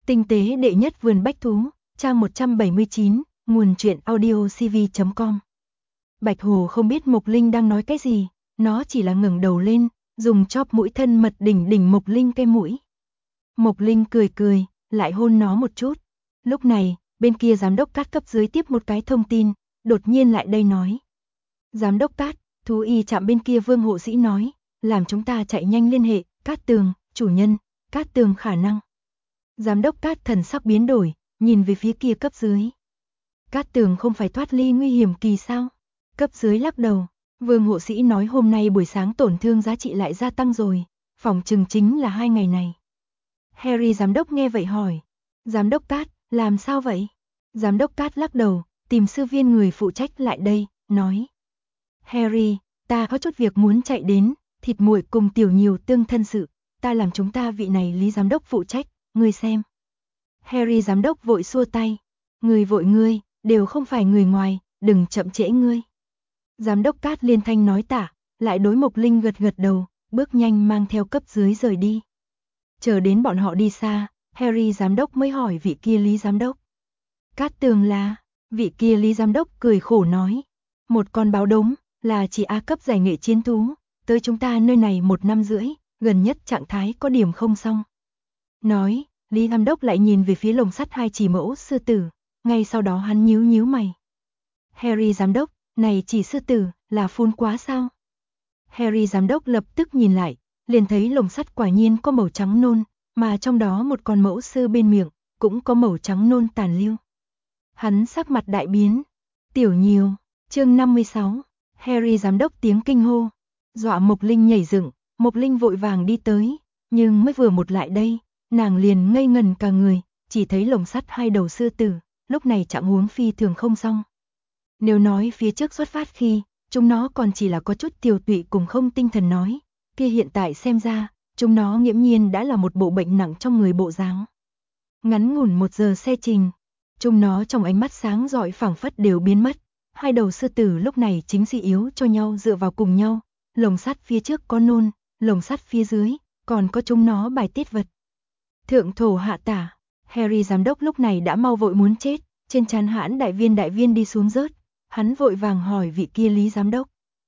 Tinh tế đệ nhất vườn bách thú, trang 179, nguồn truyện audio cv.com. Bạch Hồ không biết Mộc Linh đang nói cái gì, nó chỉ là ngẩng đầu lên, dùng chóp mũi thân mật đỉnh Mộc Linh cái mũi. Mộc Linh cười cười, lại hôn nó một chút. Lúc này, bên kia giám đốc Cát cấp dưới tiếp một cái thông tin, đột nhiên lại đây nói. Giám đốc Cát, thú y trạm bên kia Vương hộ sĩ nói, làm chúng ta chạy nhanh liên hệ, Cát Tường, chủ nhân, Cát Tường khả năng. Giám đốc Cát thần sắc biến đổi, nhìn về phía kia cấp dưới. Cát Tường không phải thoát ly nguy hiểm kỳ sao? Cấp dưới lắc đầu, Vương hộ sĩ nói hôm nay buổi sáng tổn thương giá trị lại gia tăng rồi, phòng chừng chính là 2 ngày này. Harry giám đốc nghe vậy hỏi, giám đốc Cát, làm sao vậy? Giám đốc Cát lắc đầu, tìm sư viên người phụ trách lại đây, nói. Harry, ta có chút việc muốn chạy đến, thịt muội cùng tiểu nhiều tương thân sự, ta làm chúng ta vị này Lý giám đốc phụ trách, ngươi xem. Harry giám đốc vội xua tay, ngươi vội ngươi, đều không phải người ngoài, đừng chậm trễ ngươi. Giám đốc Cát liên thanh nói tả, lại đối Mộc Linh gật gật đầu, bước nhanh mang theo cấp dưới rời đi. Chờ đến bọn họ đi xa, Harry giám đốc mới hỏi vị kia Lý giám đốc. Cát Tường là, vị kia Lý giám đốc cười khổ nói, một con báo đống, là chỉ A cấp giải nghệ chiến thú, tới chúng ta nơi này 1 năm rưỡi, gần nhất trạng thái có điểm không xong. Nói, Lý giám đốc lại nhìn về phía lồng sắt 2 chỉ mẫu sư tử, ngay sau đó hắn nhíu mày. Harry giám đốc, này chỉ sư tử, là phun quá sao? Harry giám đốc lập tức nhìn lại, liền thấy lồng sắt quả nhiên có màu trắng nôn, mà trong đó một con mẫu sư bên miệng, cũng có màu trắng nôn tàn lưu. Hắn sắc mặt đại biến. Tiểu nhiều, chương 56, Harry giám đốc tiếng kinh hô, dọa Mộc Linh nhảy dựng, Mộc Linh vội vàng đi tới, nhưng mới vừa một lại đây, nàng liền ngây ngần cả người, chỉ thấy lồng sắt 2 đầu sư tử, lúc này trạng huống phi thường không xong. Nếu nói phía trước xuất phát khi, chúng nó còn chỉ là có chút tiều tụy cùng không tinh thần nói, kia hiện tại xem ra, chúng nó nghiễm nhiên đã là một bộ bệnh nặng trong người bộ dáng. Ngắn ngủn 1 giờ xe trình, chúng nó trong ánh mắt sáng rọi phảng phất đều biến mất, 2 đầu sư tử lúc này chính suy yếu cho nhau dựa vào cùng nhau, lồng sắt phía trước có nôn, lồng sắt phía dưới, còn có chúng nó bài tiết vật. Thượng thổ hạ tả, Harry giám đốc lúc này đã mau vội muốn chết, trên trán hãn đại viên đi xuống rớt, hắn vội vàng hỏi vị kia Lý giám đốc.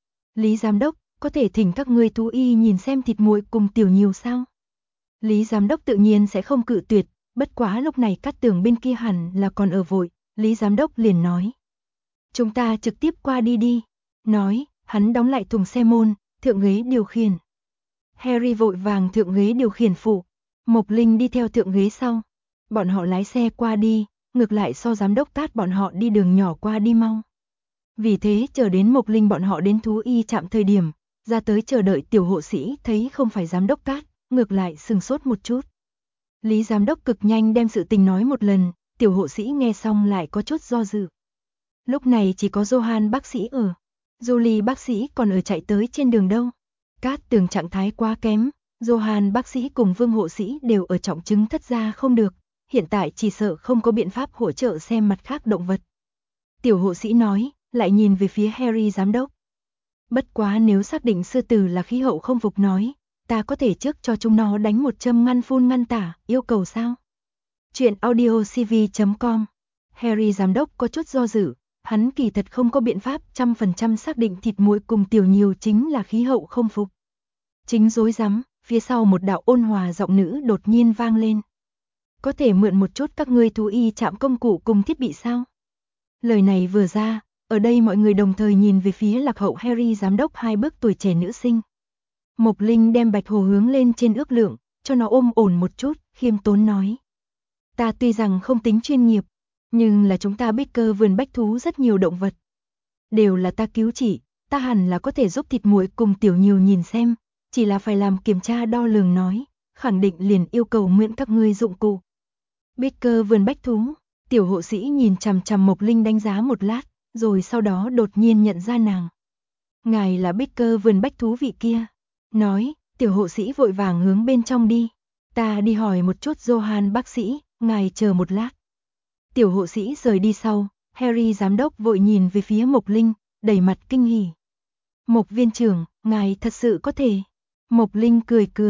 Lý giám đốc, có thể thỉnh các ngươi thú y nhìn xem thịt muội cùng tiểu nhiều sao? Lý giám đốc tự nhiên sẽ không cự tuyệt, bất quá lúc này Cát Tường bên kia hẳn là còn ở vội, Lý giám đốc liền nói. Chúng ta trực tiếp qua đi đi. Nói, hắn đóng lại thùng xe môn, thượng ghế điều khiển. Harry vội vàng thượng ghế điều khiển phụ, Mộc Linh đi theo thượng ghế sau. Bọn họ lái xe qua đi, ngược lại so giám đốc Cát bọn họ đi đường nhỏ qua đi mau. Vì thế chờ đến Mộc Linh bọn họ đến thú y trạm thời điểm, ra tới chờ đợi tiểu hộ sĩ thấy không phải giám đốc Cát, ngược lại sừng sốt một chút. Lý giám đốc cực nhanh đem sự tình nói một lần, tiểu hộ sĩ nghe xong lại có chút do dự. Lúc này chỉ có Johan bác sĩ ở, Julie bác sĩ còn ở chạy tới trên đường đâu. Cát Tường trạng thái quá kém, Johan bác sĩ cùng Vương hộ sĩ đều ở trọng chứng thất gia không được, hiện tại chỉ sợ không có biện pháp hỗ trợ xem mặt khác động vật. Tiểu hộ sĩ nói, lại nhìn về phía Harry giám đốc. Bất quá nếu xác định sư tử là khí hậu không phục nói, ta có thể trước cho chúng nó đánh một châm ngăn phun ngăn tả, yêu cầu sao? Chuyện audio cv.com. Harry giám đốc có chút do dự, hắn kỳ thật không có biện pháp 100% xác định thịt muội cùng tiểu nhiều chính là khí hậu không phục. Chính rối rắm, phía sau một đạo ôn hòa giọng nữ đột nhiên vang lên. Có thể mượn một chút các ngươi thú y trạm công cụ cùng thiết bị sao? Lời này vừa ra, ở đây mọi người đồng thời nhìn về phía lạc hậu Harry giám đốc 2 bước tuổi trẻ nữ sinh. Mộc Linh đem Bạch Hồ hướng lên trên ước lượng, cho nó ôm ổn một chút, khiêm tốn nói. Ta tuy rằng không tính chuyên nghiệp, nhưng là chúng ta Baker vườn bách thú rất nhiều động vật. Đều là ta cứu chỉ, ta hẳn là có thể giúp thịt muội cùng tiểu nhiều nhìn xem, chỉ là phải làm kiểm tra đo lường nói, khẳng định liền yêu cầu mượn các ngươi dụng cụ. Baker vườn bách thú, tiểu hộ sĩ nhìn chằm chằm Mộc Linh đánh giá một lát, rồi sau đó đột nhiên nhận ra nàng. Ngài là Baker vườn bách thú vị kia. Nói, tiểu hộ sĩ vội vàng hướng bên trong đi. Ta đi hỏi một chút Johan bác sĩ, ngài chờ một lát. Tiểu hộ sĩ rời đi sau, Harry giám đốc vội nhìn về phía Mộc Linh, đầy mặt kinh hỉ. Mộc viên trưởng, ngài thật sự có thể. Mộc Linh cười cười,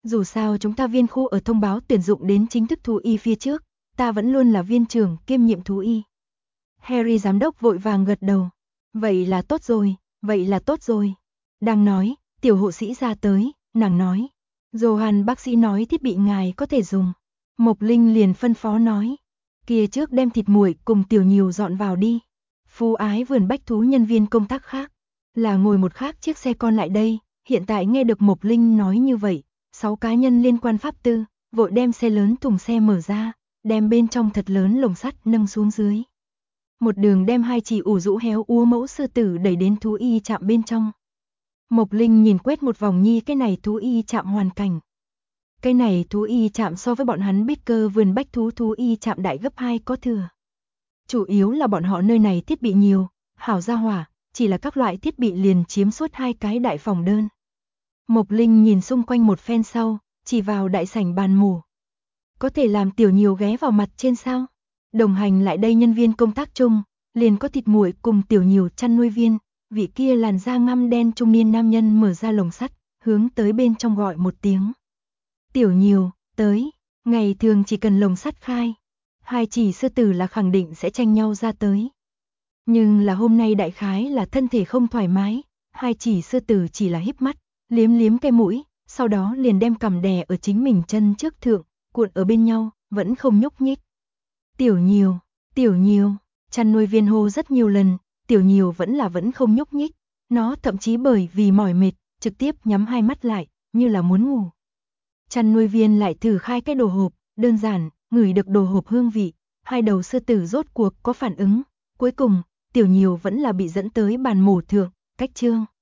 Dù sao chúng ta viên khu ở thông báo tuyển dụng đến chính thức thú y phía trước, ta vẫn luôn là viên trưởng kiêm nhiệm thú y. Harry giám đốc vội vàng gật đầu. Vậy là tốt rồi, vậy là tốt rồi. Đang nói, tiểu hộ sĩ ra tới, nàng nói. Johan bác sĩ nói thiết bị ngài có thể dùng. Mộc Linh liền phân phó nói. Kia trước đem thịt muội cùng tiểu nhiều dọn vào đi. Phú Ái vườn bách thú nhân viên công tác khác. Là ngồi một khác chiếc xe con lại đây, hiện tại nghe được Mộc Linh nói như vậy, 6 cá nhân liên quan pháp tư, vội đem xe lớn thùng xe mở ra, đem bên trong thật lớn lồng sắt nâng xuống dưới. Một đường đem 2 chỉ ủ rũ héo úa mẫu sư tử đẩy đến thú y trạm bên trong. Mộc Linh nhìn quét một vòng nhi cái này thú y trạm hoàn cảnh. Cái này thú y trạm so với bọn hắn Baker vườn bách thú y trạm đại gấp 2 có thừa. Chủ yếu là bọn họ nơi này thiết bị nhiều, hảo gia hỏa, chỉ là các loại thiết bị liền chiếm suốt 2 cái đại phòng đơn. Mộc Linh nhìn xung quanh một phen sau, chỉ vào đại sảnh bàn mổ. Có thể làm tiểu nhiều ghé vào mặt trên sao? Đồng hành lại đây nhân viên công tác chung, liền có thịt muội cùng tiểu nhiều chăn nuôi viên, vị kia làn da ngăm đen trung niên nam nhân mở ra lồng sắt, hướng tới bên trong gọi một tiếng. Tiểu nhiều, tới, ngày thường chỉ cần lồng sắt khai, 2 chỉ sư tử là khẳng định sẽ tranh nhau ra tới. Nhưng là hôm nay đại khái là thân thể không thoải mái, 2 chỉ sư tử chỉ là híp mắt, liếm liếm cái mũi, sau đó liền đem cằm đè ở chính mình chân trước thượng, cuộn ở bên nhau, vẫn không nhúc nhích. Tiểu nhiều, chăn nuôi viên hô rất nhiều lần, tiểu nhiều vẫn không nhúc nhích, nó thậm chí bởi vì mỏi mệt, trực tiếp nhắm 2 mắt lại, như là muốn ngủ. Chăn nuôi viên lại thử khai cái đồ hộp, đơn giản, ngửi được đồ hộp hương vị, 2 đầu sư tử rốt cuộc có phản ứng, cuối cùng, tiểu nhiều vẫn là bị dẫn tới bàn mổ thượng, cách trương.